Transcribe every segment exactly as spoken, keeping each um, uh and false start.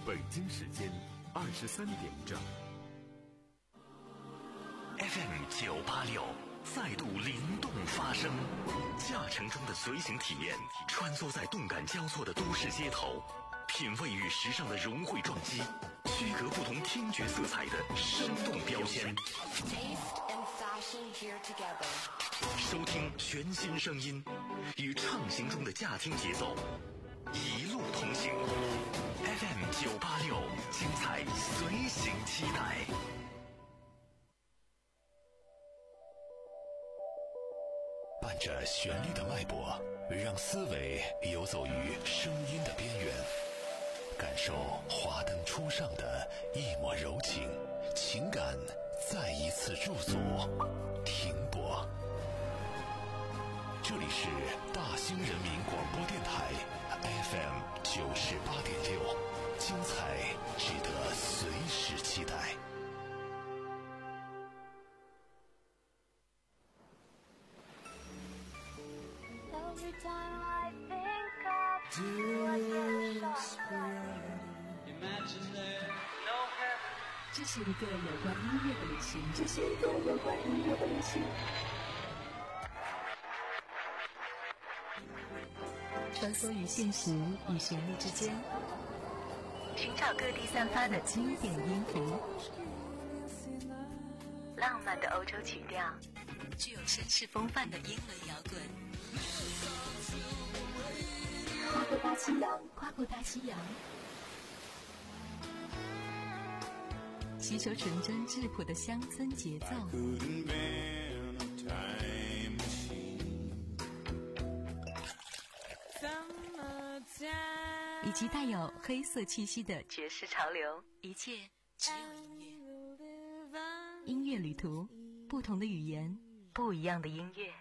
北京时间二十三点整。 F M 九八六再度灵动发声，驾乘中的随行体验，穿梭在动感交错的都市街头，品味与时尚的融汇撞击，区隔不同听觉色彩的生动标签。收听全新声音，与畅行中的驾听节奏，一路同行。F M 九八六，精彩随行期待。伴着旋律的脉搏，让思维游走于声音的边缘，感受华灯初上的一抹柔情，情感再一次驻足停泊。这里是大兴人民广播电台 F M 九十八点六，精彩值得随时期待。 Every time I think of you, I get shot. Imagine there no heaven. 这是一个有关音乐的旅行，这是一个有关音乐的旅行。穿梭于现实与旋律之间，寻找各地散发的经典音符，浪漫的欧洲曲调，具有绅士风范的英伦摇滚。跨过大西洋，跨过大西洋，吸收纯真质朴的乡村节奏，以及带有黑色气息的爵士潮流，一切只有音乐。音乐旅途，不同的语言，不一样的音乐。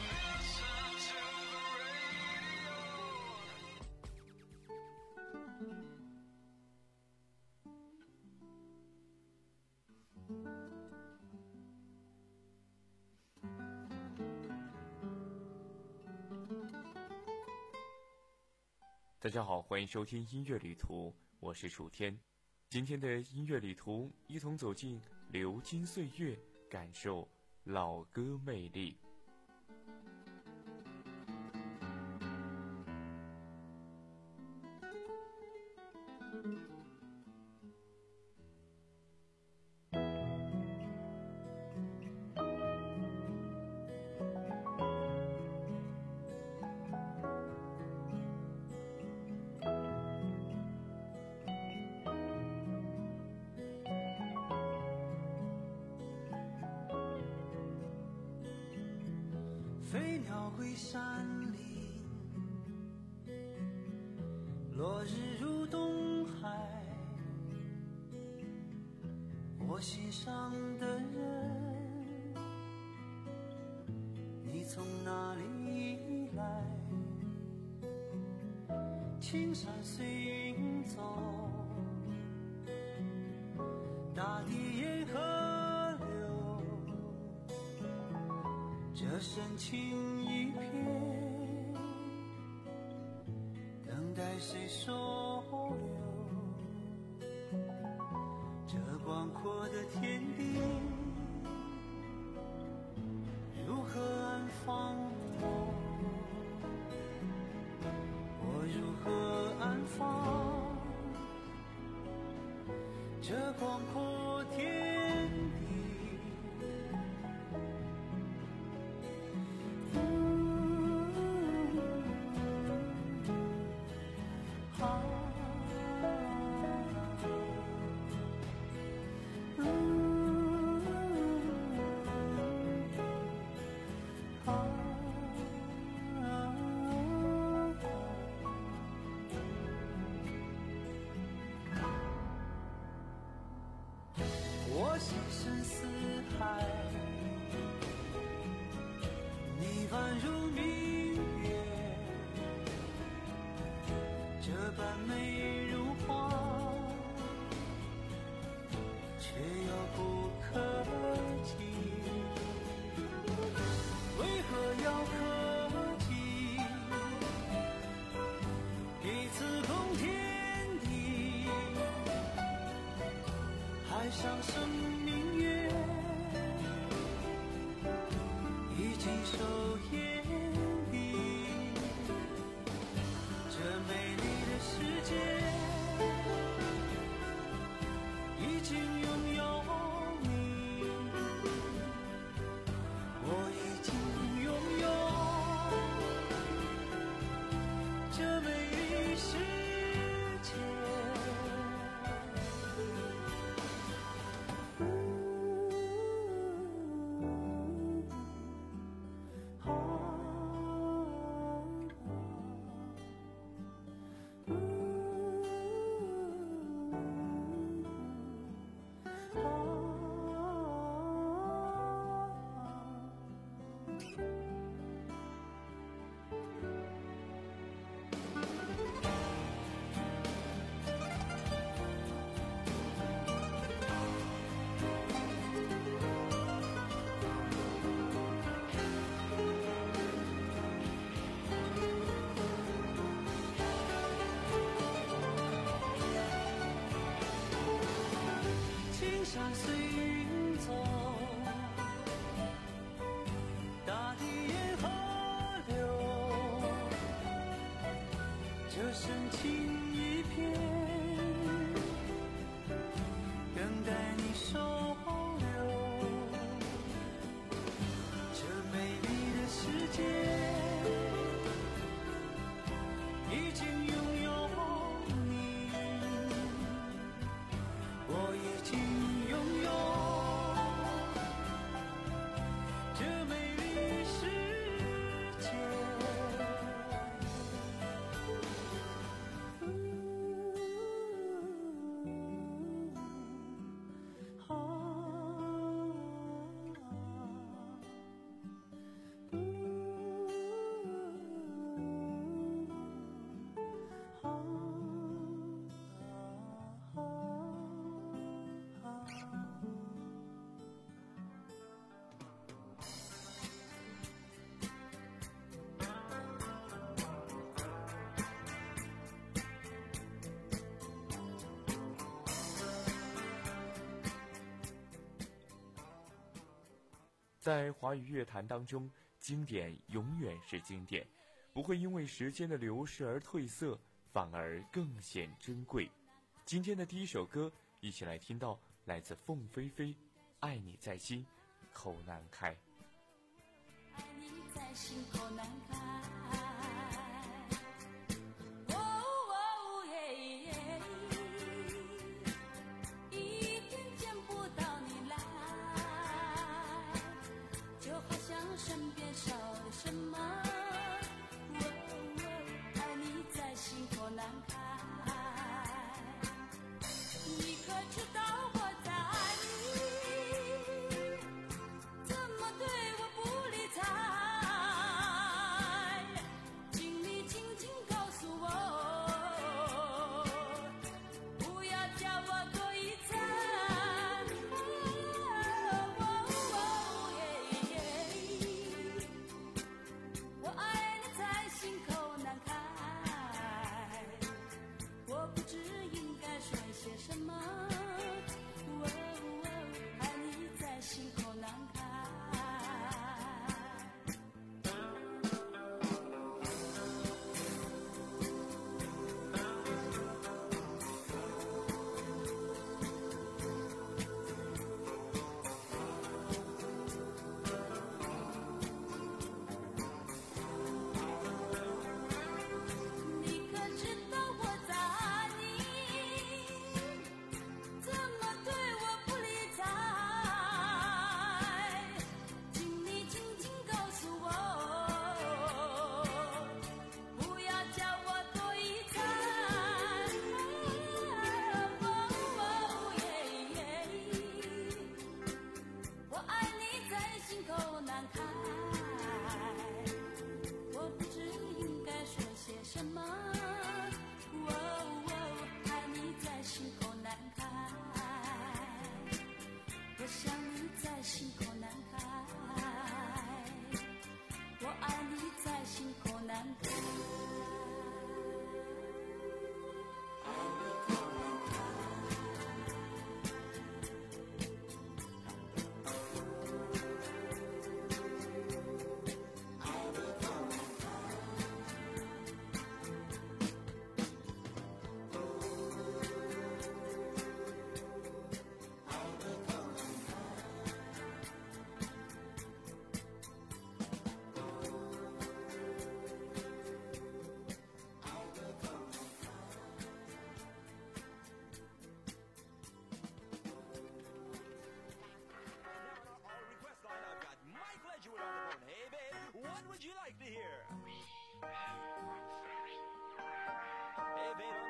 大家好，欢迎收听音乐旅途，我是楚天。今天的音乐旅途，一同走进流金岁月，感受老歌魅力。 飞鸟归山林，落日入东海，我心上的人，你从哪里来？青山随云走，大地沿河流，这深情一片，等待谁收留？这广阔的天地，如何安放我？我如何安放这广阔天地？我心深似海，你宛如明月，这般美如画，却遥不可及。为何要客气？给此空天地。 上生命月已经收眼底，这美丽的世界已经拥有你，我已经拥有这美丽世界。山随云走，大地沿河流，这深情一片，等待你收留。这美丽的世界已经拥有你，我已经拥有这美丽世界。啊在华语乐坛当中，经典永远是经典，不会因为时间的流逝而褪色，反而更显珍贵。今天的第一首歌，一起来听到来自凤飞飞，《爱你在心口难开》。 爱你在心口难开，哦哦耶耶，一天见不到你来，就好像身边少了什么，哦哦，爱你在心口难开，你可知道我在爱你，怎么对我不理睬，请你轻轻告诉我，不要叫我多一猜，哦哦耶耶，我爱你在心口难开，我不知应该说些什么，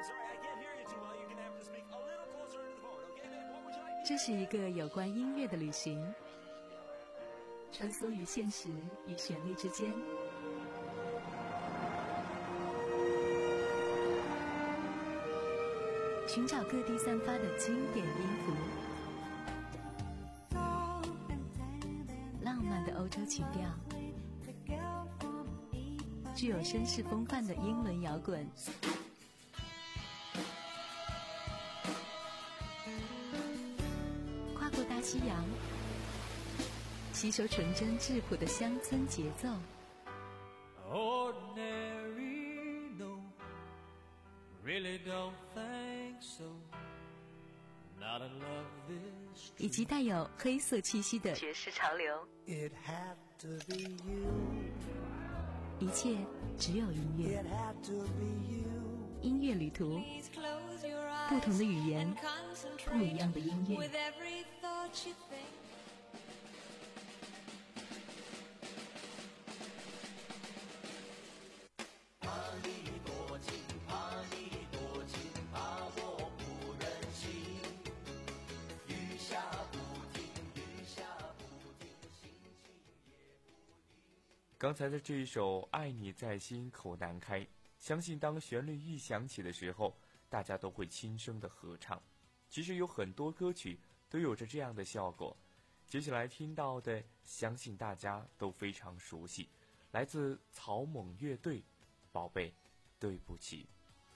这是一个有关音乐的旅行，穿梭于现实与旋律之间，寻找各地散发的经典音符，浪漫的欧洲情调，具有绅士风范的英伦摇滚，跨过大西洋，吸收纯真质朴的乡村节奏。 Ordinary, no, really don't think so. Not in love this. 以及带有黑色气息的爵士潮流。 It had to be you. 一切只有音乐。 It had to be you. 音乐旅途，不同的语言，不一样的音乐。 刚才的这一首《爱你在心口难开》，相信当旋律一响起的时候，大家都会轻声的合唱。其实有很多歌曲都有着这样的效果。接下来听到的，相信大家都非常熟悉，来自草蜢乐队，《宝贝，对不起》。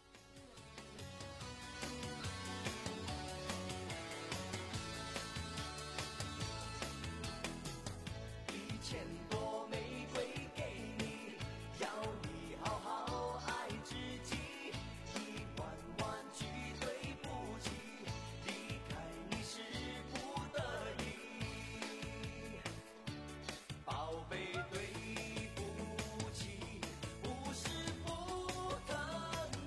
一千朵玫瑰给你，要你好好爱自己。一万万句对不起，离开你是不得已。宝贝，对不起，不是不疼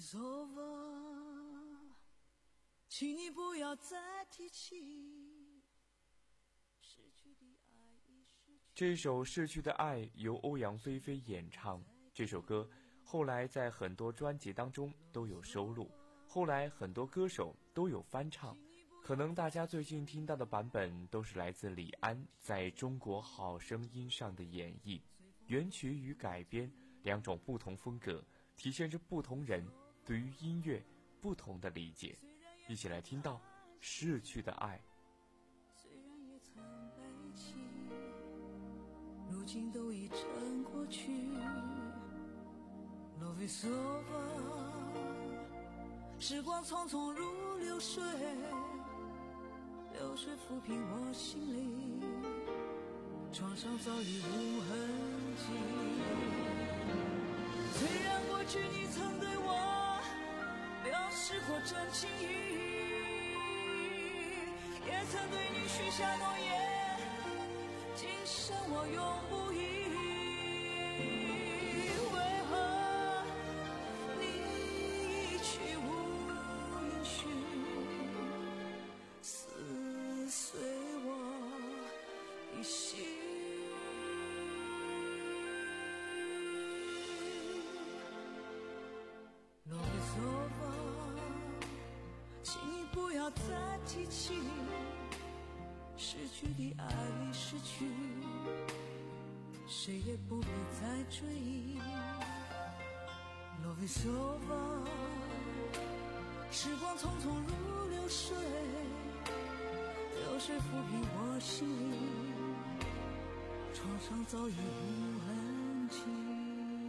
is over， 请你不要再提起逝去的爱已逝去。 这首《逝去的爱》由欧阳菲菲演唱，这首歌后来在很多专辑当中都有收录，后来很多歌手都有翻唱，可能大家最近听到的版本都是来自李安在中国好声音上的演绎，原曲与改编两种不同风格，体现着不同人对于音乐不同的理解。一起来听到《逝去的爱》。 虽然也曾背弃，如今都已成过去。Love is over， 时光匆匆如流水，流水抚平我心里，创伤早已无痕迹。虽然过去你曾对我表示过真情意，也曾对你许下诺言，今生我永不移。为何你一去无音讯，撕碎我的心。Love is over， 请你不要再提起逝去的爱已逝去，谁也不必再追忆。Love is over， 时光匆匆如流水，流水抚平我心里，创伤早已无痕迹。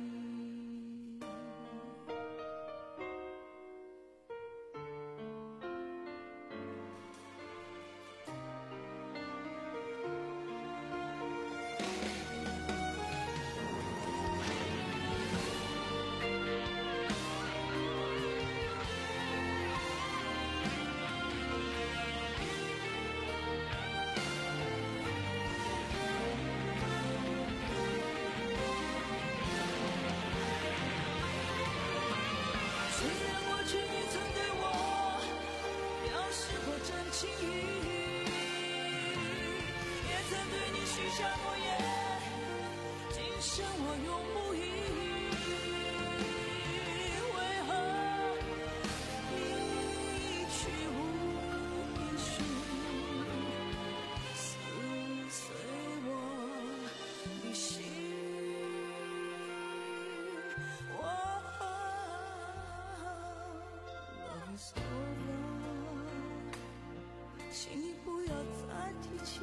请你不要再提起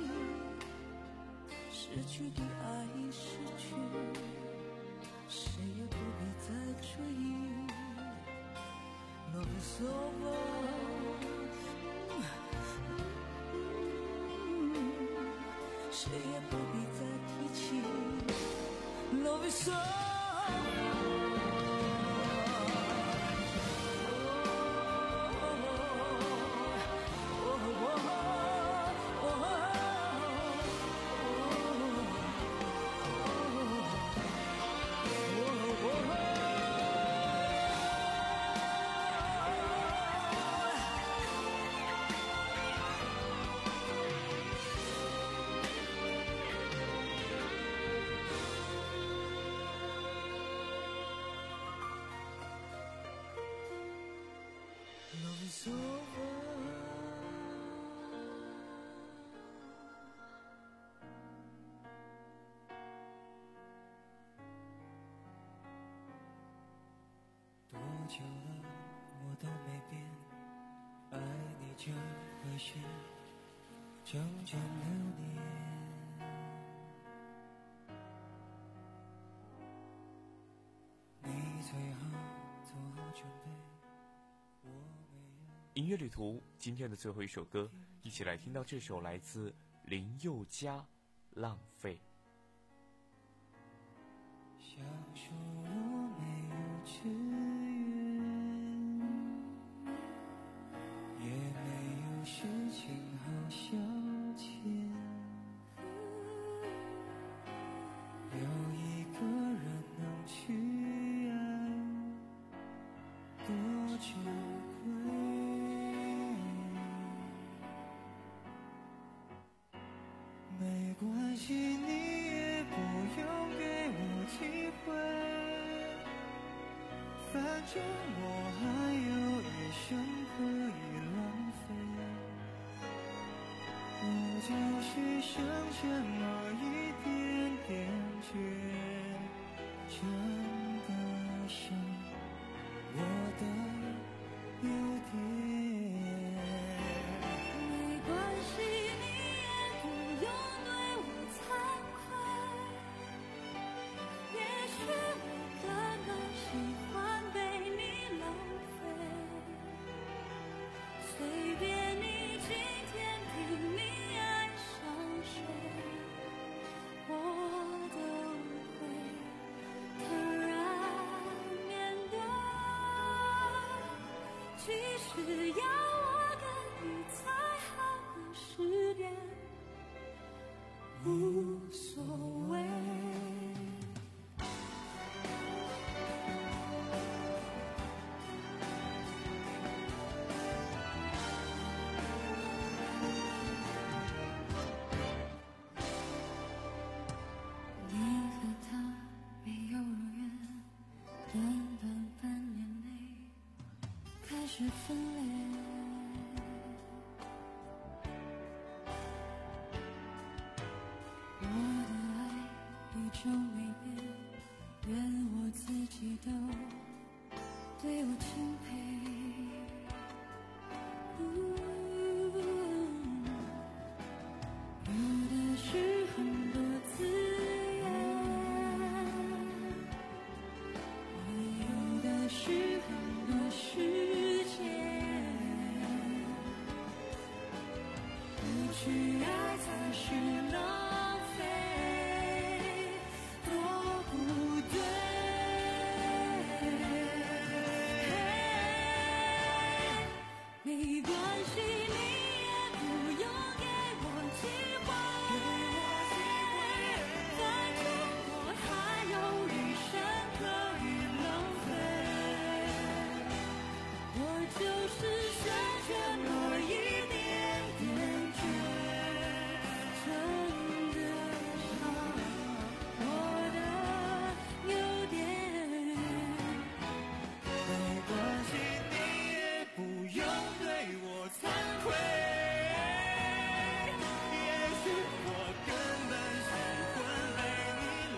逝去的爱已逝去，谁也不必再追忆。Love is over， 谁也不必再提起。Love is over。Love is over。 多久了，我都没变，爱你就会学，整整六年。你最好做好准备。 音乐旅途今天的最后一首歌，一起来听到这首来自林宥嘉《浪费》。 想说我没有志愿，也没有事情好消遣，有一个人能去爱多着我还有一生可以浪费，我就是剩下那一点点倔，真的是我的优点。 没关系，你也不用对我惭愧，也许我根本喜欢被你浪费，随便你今天拼命爱上谁，我都会坦然面对，即使要我跟你再好个十遍，无所谓。你和他没有如愿，短短半年内开始分裂。我的爱一直没变，愿我自己都对我钦佩。有的是很多资源，我有的是很多时间，不去爱才是浪费，多不对。没关系，你也不用给我机会，反正我还有余生可以浪费，我就是剩下那一点点倔，真的是我的优点。 没关系，你也不用对我惭愧，也许我根本喜欢被你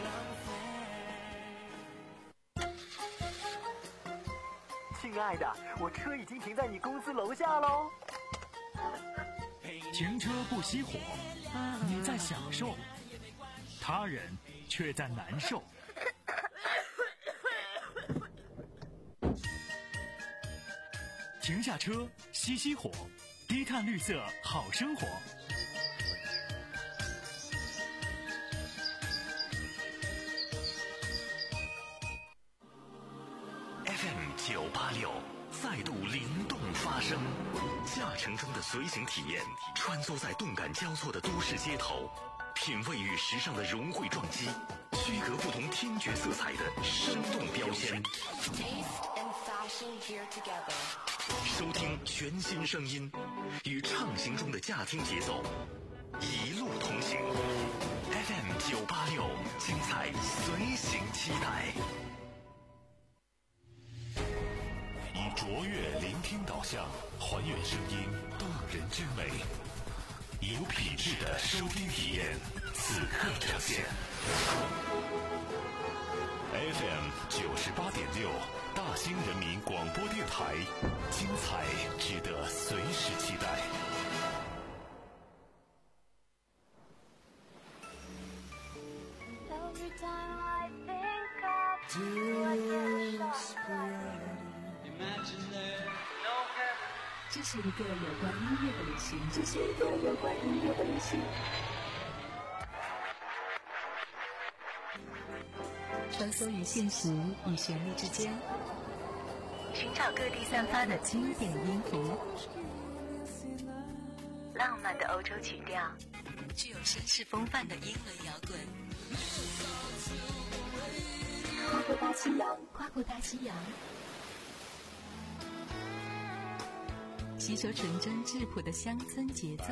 浪费。 亲爱的，我车已经停在你公司楼下喽。 停车不熄火，你在享受，他人却在难受。停下车，熄熄火，低碳绿色好生活。 F M 九八六再度灵动发声，驾乘中的随行体验，穿梭在动感交错的都市街头，品味与时尚的融汇撞击，区隔不同听觉色彩的生动标签。收听全新声音，与畅行中的驾听节奏，一路同行。F M 九八六，精彩随行期待。以卓越聆听导向，还原声音动人之美，以有品质的收听体验，此刻呈现。F M 九十八点六，大兴人民广播电台，精彩值得随时期待。 这是一个有关音乐的旅行，这是一个有关音乐的旅行。穿梭于现实与旋律之间，寻找各地散发的经典音符，浪漫的欧洲曲调，具有绅士风范的英伦摇滚。跨过大西洋，跨过大西洋，吸收纯真质朴的乡村节奏。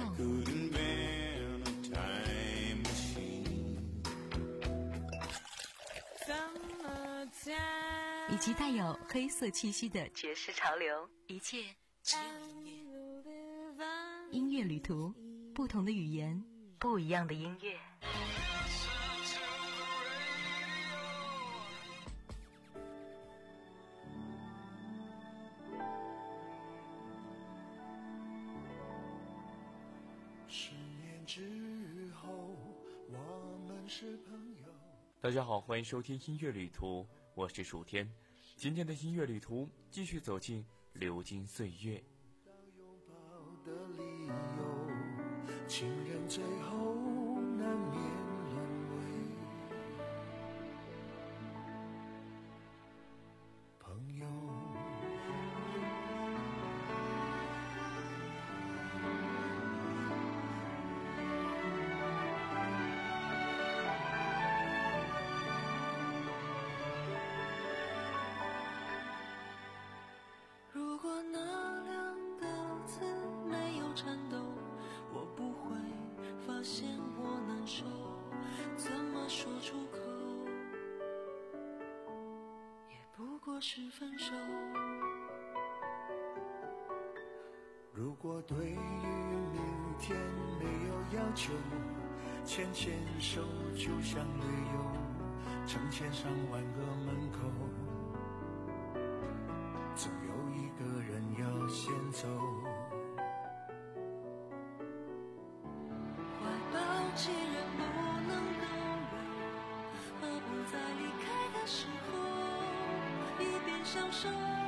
一起及带有黑色气息的爵士潮流，一切只有音乐。音乐旅途，不同的语言，不一样的音乐。 十年之后，我们是朋友。 大家好，欢迎收听音乐旅途，我是楚天。今天的音乐旅途继续走进流金岁月。 拥抱的理由，情人最后难免沦为朋友。 如果那两个字没有颤抖，我不会发现我难受，怎么说出口，也不过是分手。 如果对于明天没有要求，牵牵手就像旅游，成千上万个门口，总有一个人要先走。 怀抱既然不能够留，何不在离开的时候一边享受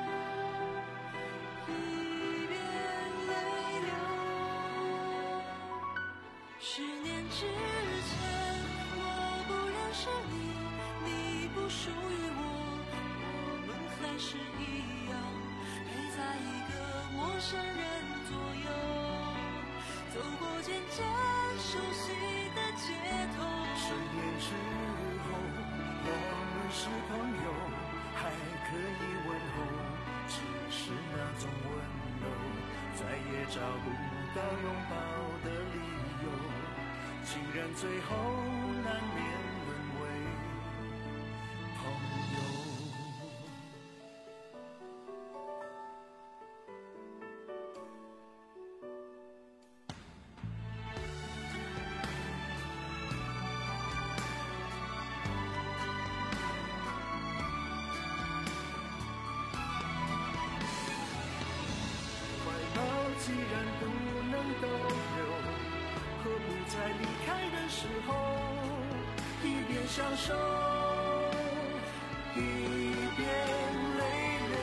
一边泪流。十年之前我不认识你，你不属于我，我们还是一样陪在一个陌生人左右，走过渐渐熟悉的街头。 十年之后，我们是朋友，还可以问候，只是那种温柔再也找不到拥抱的理由，情人最后难免沦为朋友。既然不能逗留，何不在离开的时候一边享受一边泪流。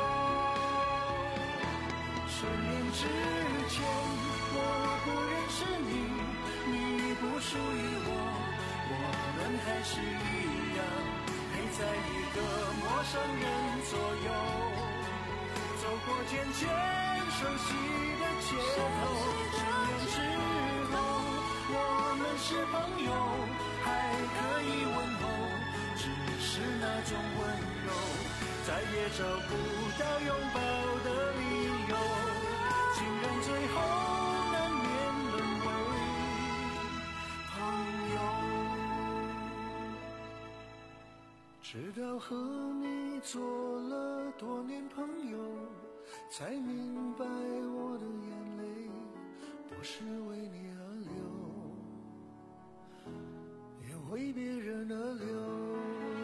十年之前我不认识你，你不属于我，我们还是一样陪在一个陌生人左右，走过渐渐熟悉的街头。十年之后我们是朋友，还可以问候，只是那种温柔再也找不到拥抱的理由，情人最后难免沦为朋友。直到和你做了多年朋友，才明白我的眼泪不是为你而流，也为别人而流。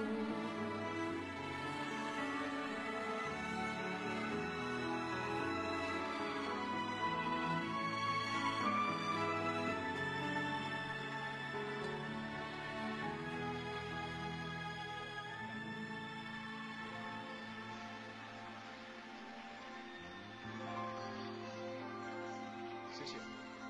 谢谢。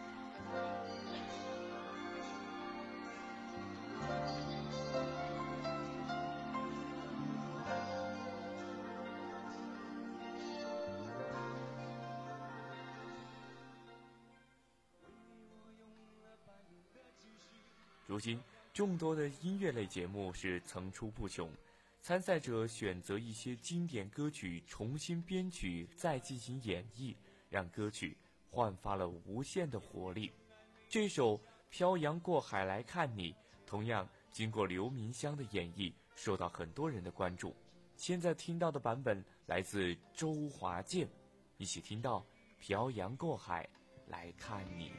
如今，众多的音乐类节目是层出不穷，参赛者选择一些经典歌曲重新编曲，再进行演绎，让歌曲焕发了无限的活力。这首《漂洋过海来看你》同样经过刘民湘的演绎，受到很多人的关注。 现在听到的版本来自周华健，一起听到漂洋过海来看你。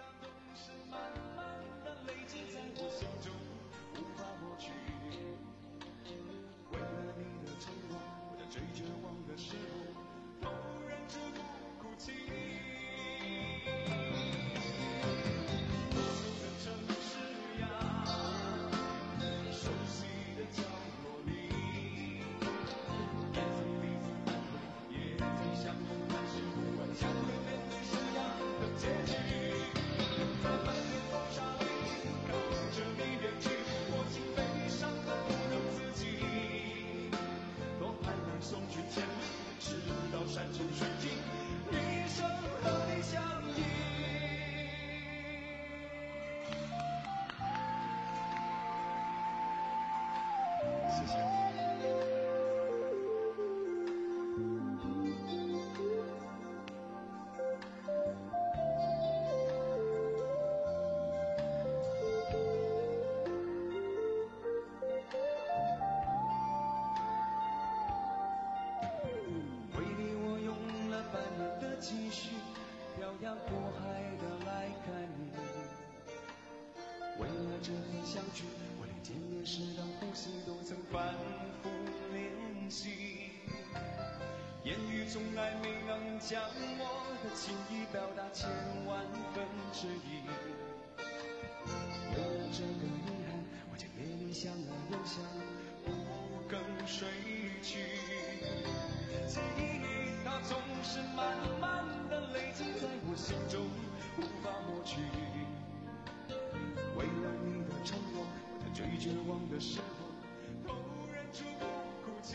言语从来没能将我的情意表达千万分之一。为了这个遗憾，我将夜里想啊又想，不更睡去。记忆它总是慢慢的累积在我心中，无法抹去。为了你的承诺，我在最绝望的时候，否认出不哭泣。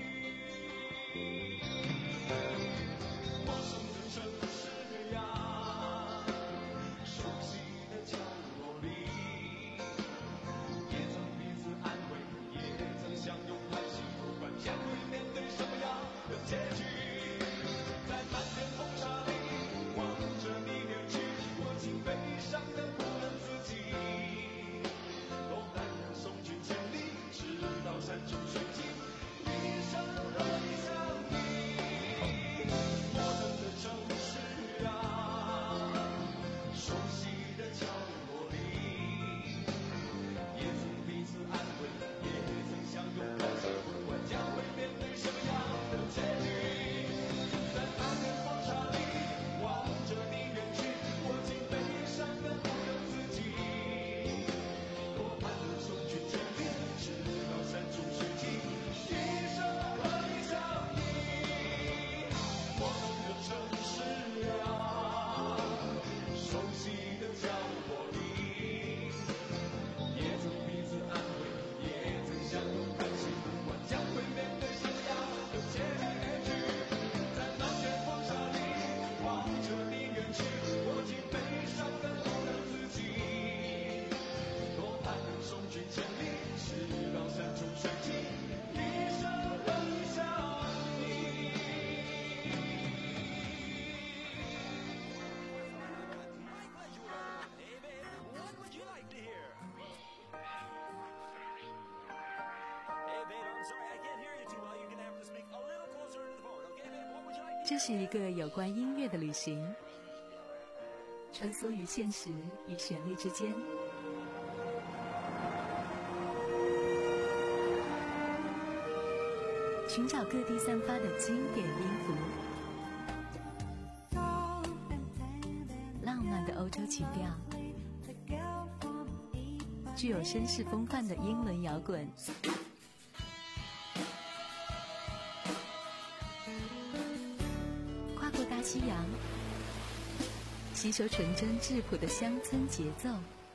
陌生的城市呀，熟悉的角落里，也曾彼此安慰，也曾相拥叹息，不管将会面对什么样的结局。在漫天风沙里望着你远去，我竟悲伤得不能自己。多盼能送君千里，直到山穷水尽，一生和你相依。陌生的城市啊，熟悉的角落里，也曾彼此安慰，也曾相拥叹息，不管将会面对什么样的结局。在漫天风沙里望着你远去，我竟悲伤得不能自己。多盼能送君千里，直到山穷水尽，一生和你相依。陌生的城市啊，熟悉的角落里，也曾彼此安慰，也曾相拥叹息，不管将会面对什么样的结局。在漫天风沙里望着你远去，我竟悲伤得不能自己。多盼能送君千里，直到山穷水尽，一生和你相依。 这是一个有关音乐的旅行，穿梭于现实与旋律之间，寻找各地散发的经典音符，浪漫的欧洲情调，具有绅士风范的英伦摇滚，跨过大西洋，吸收纯真质朴的乡村节奏。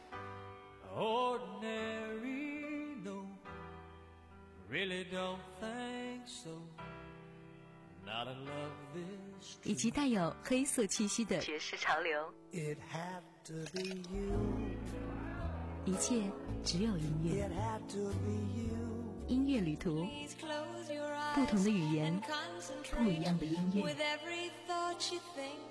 Ordinary, no, really don't think so. Not in love this 以及带有黑色气息的爵士潮流。 It had to be you. 一切只有音乐。 It had to be you. 音乐旅途，不同的语言，不一样的音乐。 With every thought you think.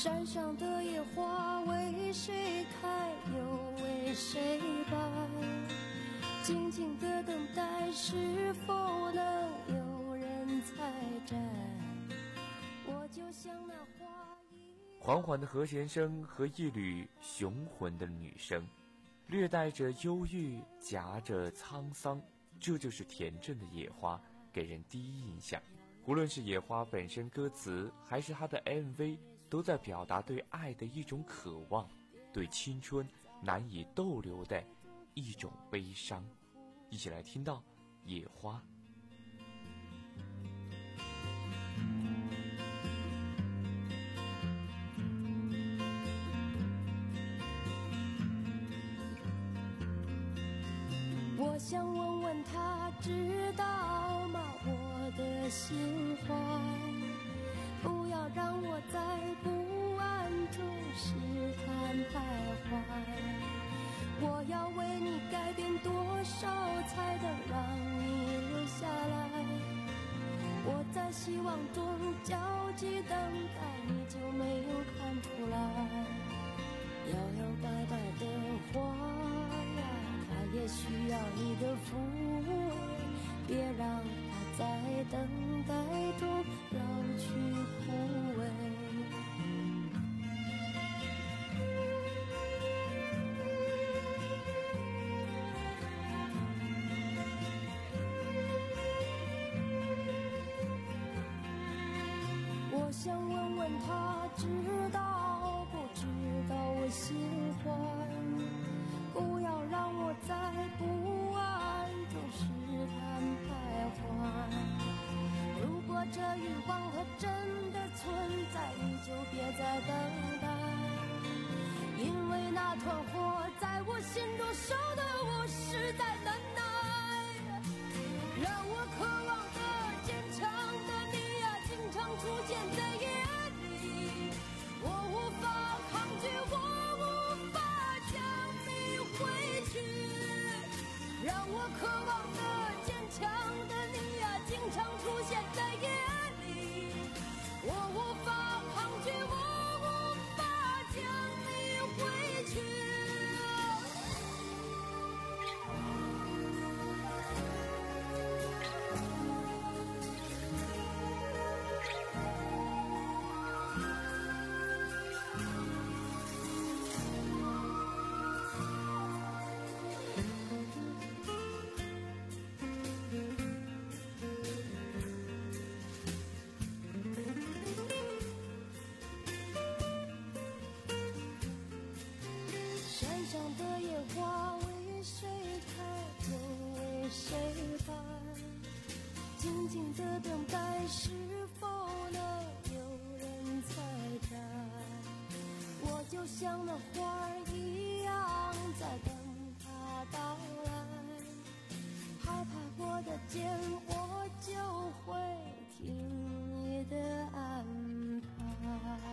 山上的野花为谁开，又为谁败？静静的等待，是否能有人采摘？我就像那花一缓缓的和弦声和一缕雄浑的女声，略带着忧郁，夹着沧桑，这就是田震的野花给人第一印象。无论是野花本身歌词，还是他的 M V， 都在表达对爱的一种渴望，对青春难以逗留的一种悲伤。一起来听到野花。 我想问问他知道吗，我的心怀，不要让我在不安中试探徘徊，我要为你改变多少才能让你留下来，我在希望中焦急等待，你就没有看出来，摇摇摆摆的花呀，它也需要你的抚慰，别让它在等待中老去枯萎。我想问问他知道不知道我心怀，不要让我在不安中试探徘徊，如果这欲望它真的存在，你就别再等待，因为那团火在我心中烧得我实在难耐，让我渴望的坚强的你呀，经常出现在夜里，我无法抗拒，我无法将你挥去，让我渴望的坚强的你呀，经常出现在夜里，我无法抗拒，我无法将你挥去。山上的野花为谁开，又为谁败？静静的等待，是否能有人采摘？我就像那花儿一样，在等它到来，拍拍我的肩，我就会听你的安排。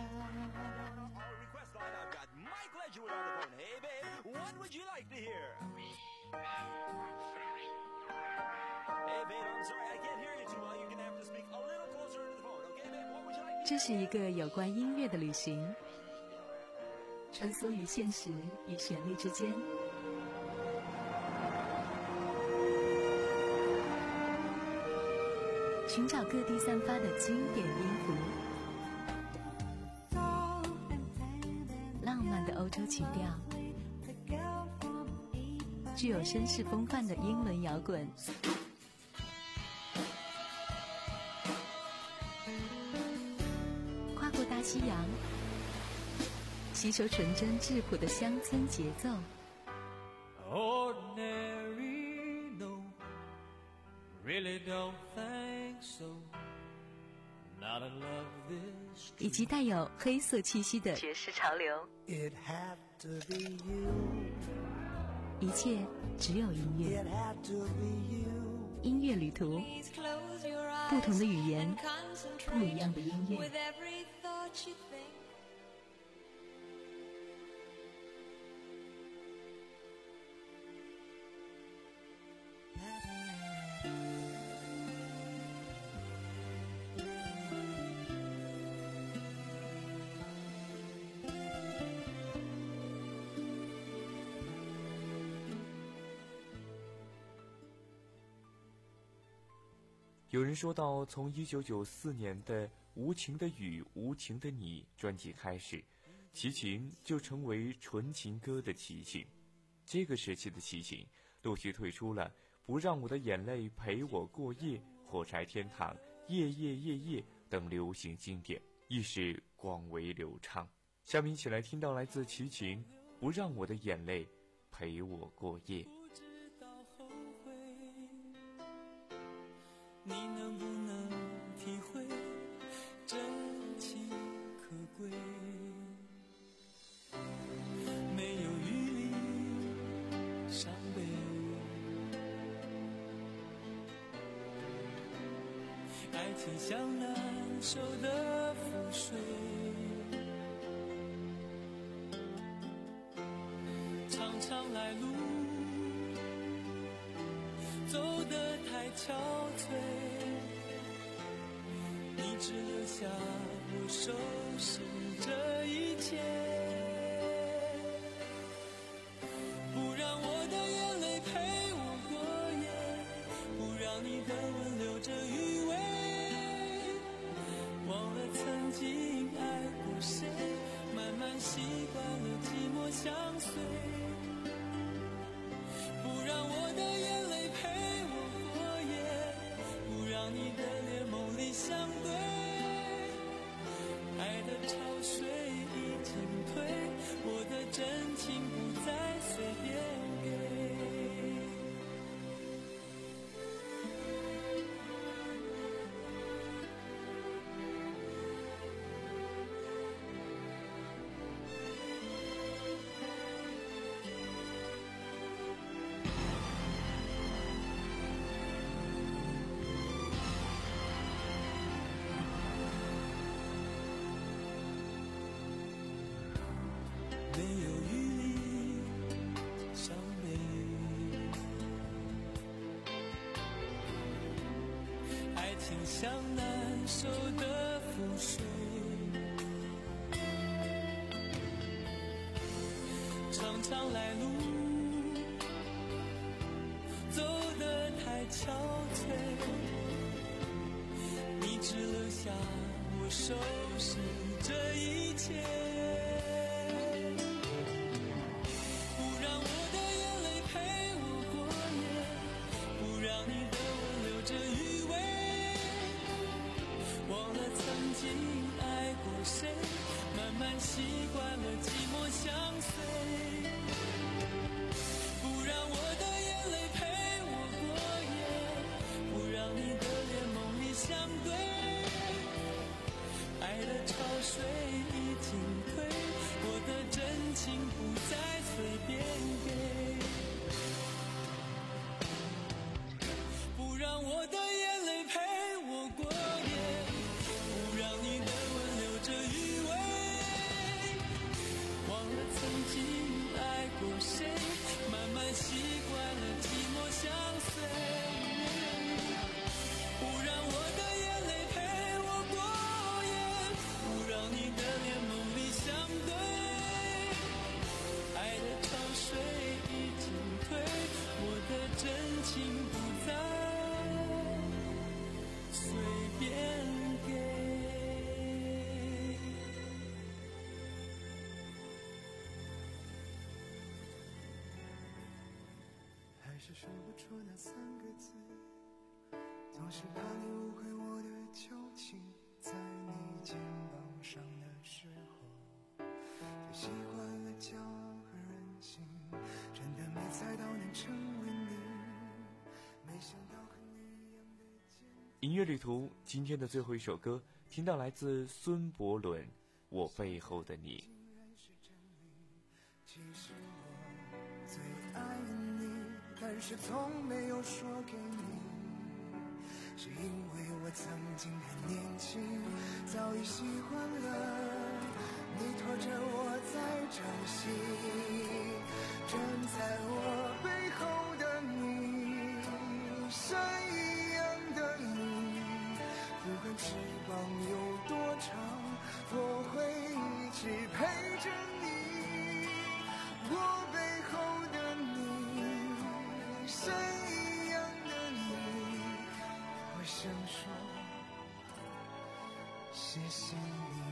这是一个有关音乐的旅行，穿梭于现实与旋律之间，寻找各地散发的经典音符，浪漫的欧洲曲调，具有绅士风范的英伦摇滚，跨过大西洋，吸收纯真质朴的乡村节奏。 Ordinary, no, really don't think so. Not in love this. 以及带有黑色气息的爵士潮流。 It had to be you. 一切只有音乐。 It had to be you. 音乐旅途，不同的语言，不一样的音乐。 有人说到，从一九九四年的《无情的雨，无情的你》专辑开始，齐秦就成为纯情歌的齐秦。这个时期的齐秦陆续推出了《不让我的眼泪陪我过夜》《火柴天堂》《夜夜夜夜》等流行经典，亦是广为流畅。下面一起来听到来自齐秦《不让我的眼泪陪我过夜》。 你能不能体会真情可贵？没有余力伤悲，爱情像难受的覆水，常常来路走得太憔悴，你只留下我收拾这一切，不让我的眼泪陪我过夜，不让你的吻留着余味，忘了曾经爱过谁，慢慢习惯了寂寞相随，不让我的眼泪陪我过夜，不让你的脸梦里相对，爱的潮水已经退，我的真情不再随便给。没有余力伤悲，爱情像难受的覆水，常常来路走得太憔悴，你只留下我收拾这一切，爱过谁，慢慢习惯了寂寞相随，不让我的眼泪陪我过夜，不让你的脸梦里相对，爱的潮水已经退，我的真情不再随便给，不让我的眼泪陪我过夜，不让你的吻留着余味，忘了曾经爱过谁，慢慢习惯了寂寞相随，不让我的眼泪陪我过夜，不让你的脸梦里相对，爱的潮水已经退，我的真情不再随便是说不出那三个字，总是怕你误会我的旧情，在你肩膀上的时候，就习惯了骄傲和任性，真的没猜到能成为你，没想到和你一样的坚定。 音乐旅途今天的最后一首歌，听到来自孙伯伦《我背后的你》。 其实我最爱你，但是从没有说给你，是因为我曾经很年轻，早已习惯了你拖着我在掌心，站在我背后的你，山一样的你，不管翅膀有多长，我会一直陪着你，我背后的你，山一样的你，我想谢谢你。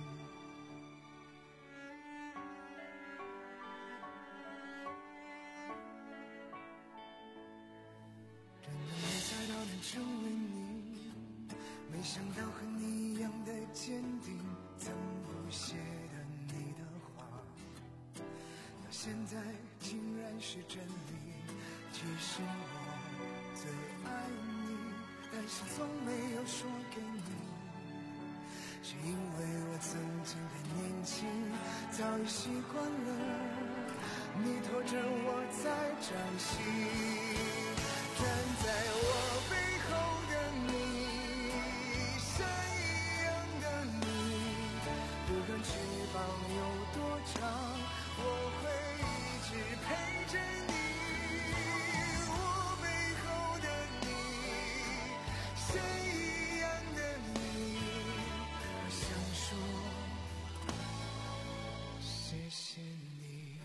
真的没猜到能成为你，没想到和你一样的坚定，曾不写的你的话，到现在竟然是真理。其实我最爱你，但是从没有说给你，是因为我曾经的年轻早已习惯了你拖着我在掌心。站在我背后的你，山一样的你，不论翅膀有多长，我会一直陪着你。我背后的你，山一样的你，我想说谢谢你。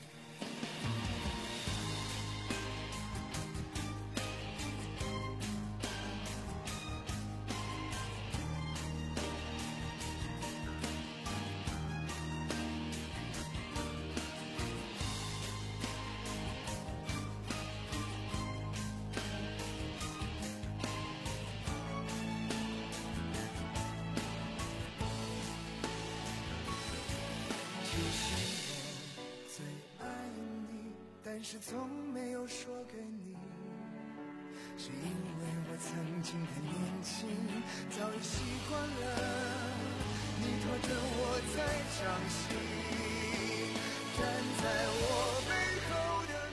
但是从没有说给你，是因为我曾经的年轻早已习惯了你拖着我在掌心。站在我背后的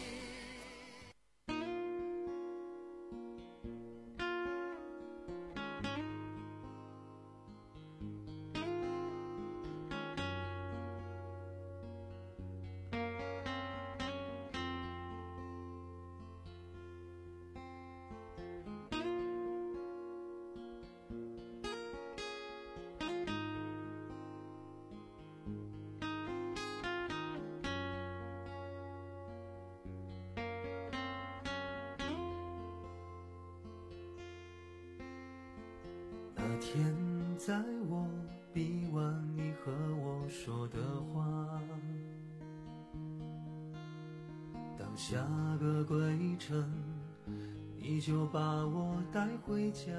那天在我逼完你和我说的话，当下个归程，你就把我带回家。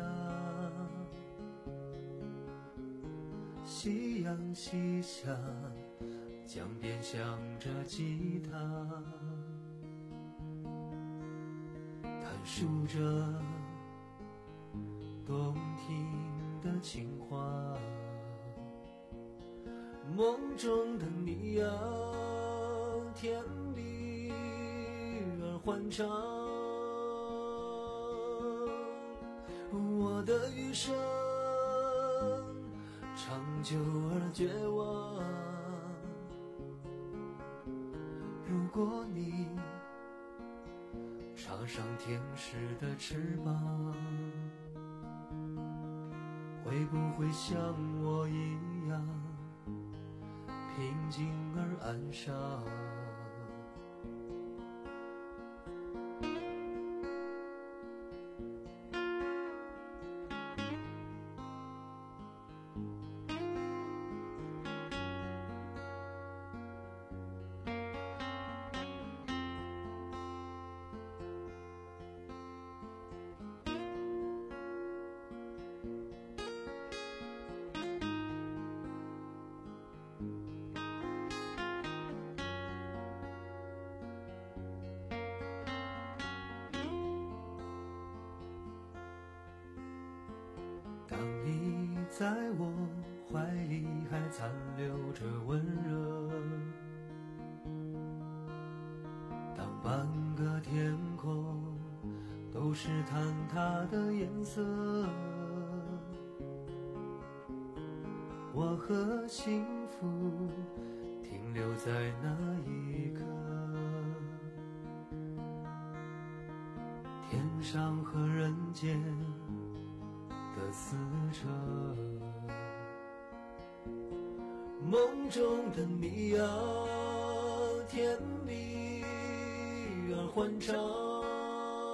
夕阳西下，江边响着吉他，谈述着动听的情话。梦中的你啊，甜蜜而欢畅，我的余生长久而绝望。如果你插上天使的翅膀，会不会像我一样平静而安详？当你在我怀里还残留着温热，当半个天空都是坍塌的颜色，我和幸福停留在那一刻，天上和人间的撕扯。梦中的你啊，甜蜜而欢畅，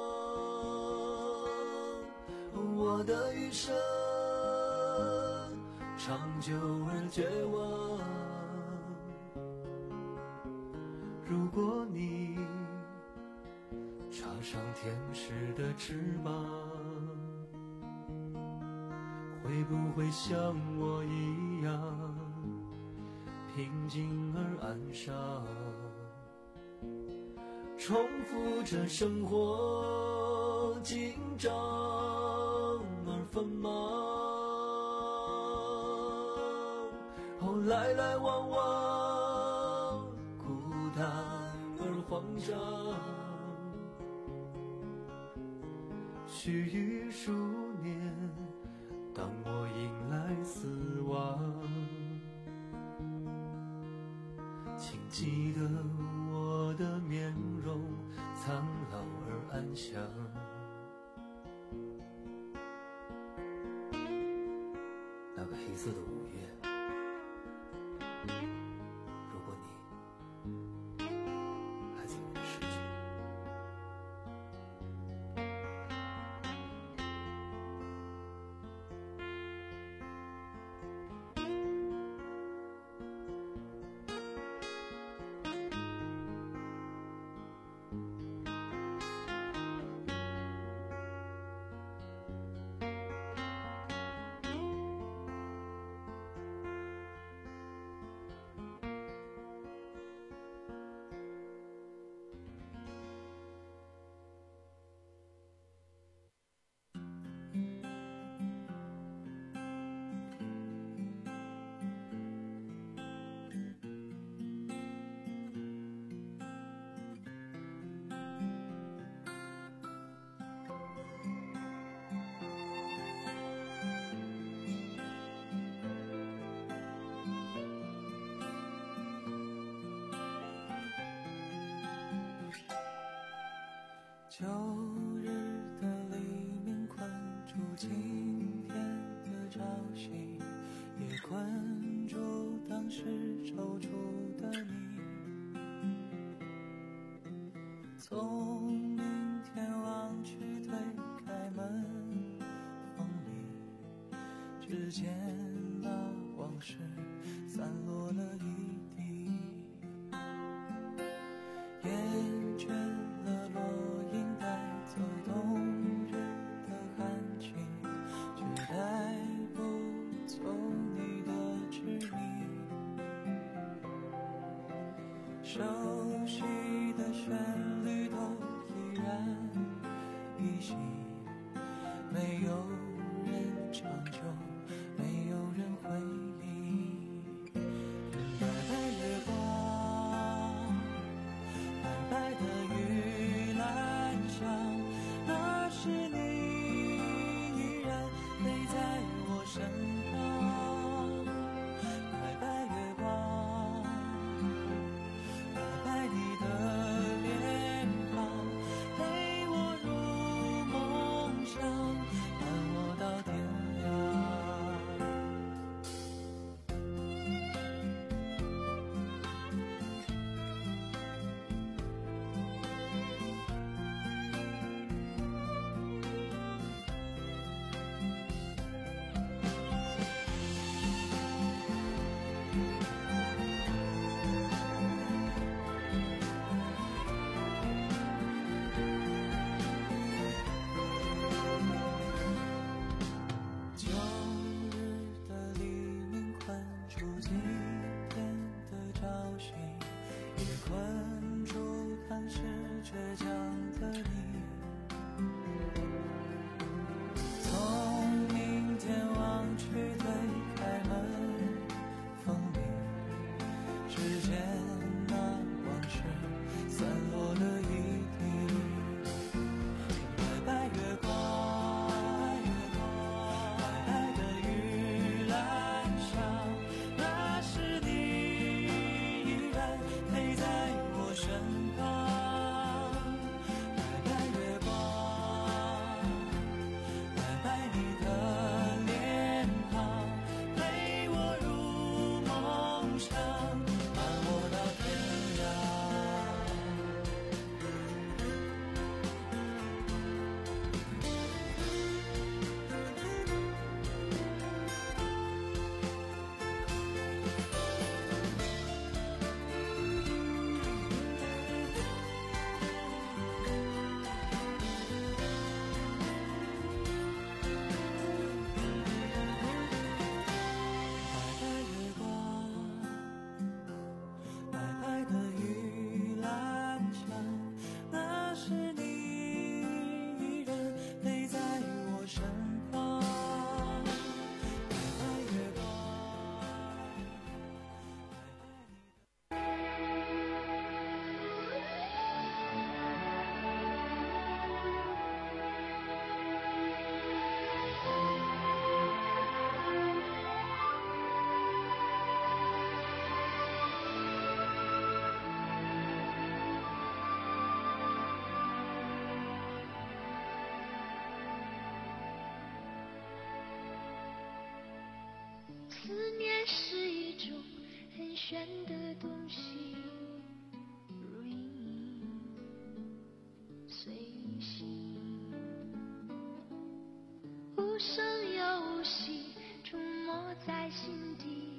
我的余生长久而绝望。如果你插上天使的翅膀，会不会像我一样平静而安详，重复着生活紧张而繁忙，后来来往往孤单而慌张，须臾数年，当我迎来死亡，请记得我的面容苍老而安详。那个黑色的午夜，如果你还在我的世界。 旧日的黎明困住今天的朝夕，也困住当时踌躇的你。从明天望去，推开门，风里只见那往事散落了一地，厌倦了落带走冬日的寒情，却带不走你的执迷。熟悉的旋律都依然依稀，没有人长久，没有人回忆。白白月光，白白的雨来，那是你依然陪在我身旁，白白月光，白白你的脸庞，陪我入梦乡，伴我到天亮。旧日的黎明困住今天的朝夕，也困住当时倔强的你。从明天望去，推开门，风里只见那往事散落了一地。白白月光，身旁，白白思念是一种很玄的东西，如影随形，无声又无息，触摸在心底。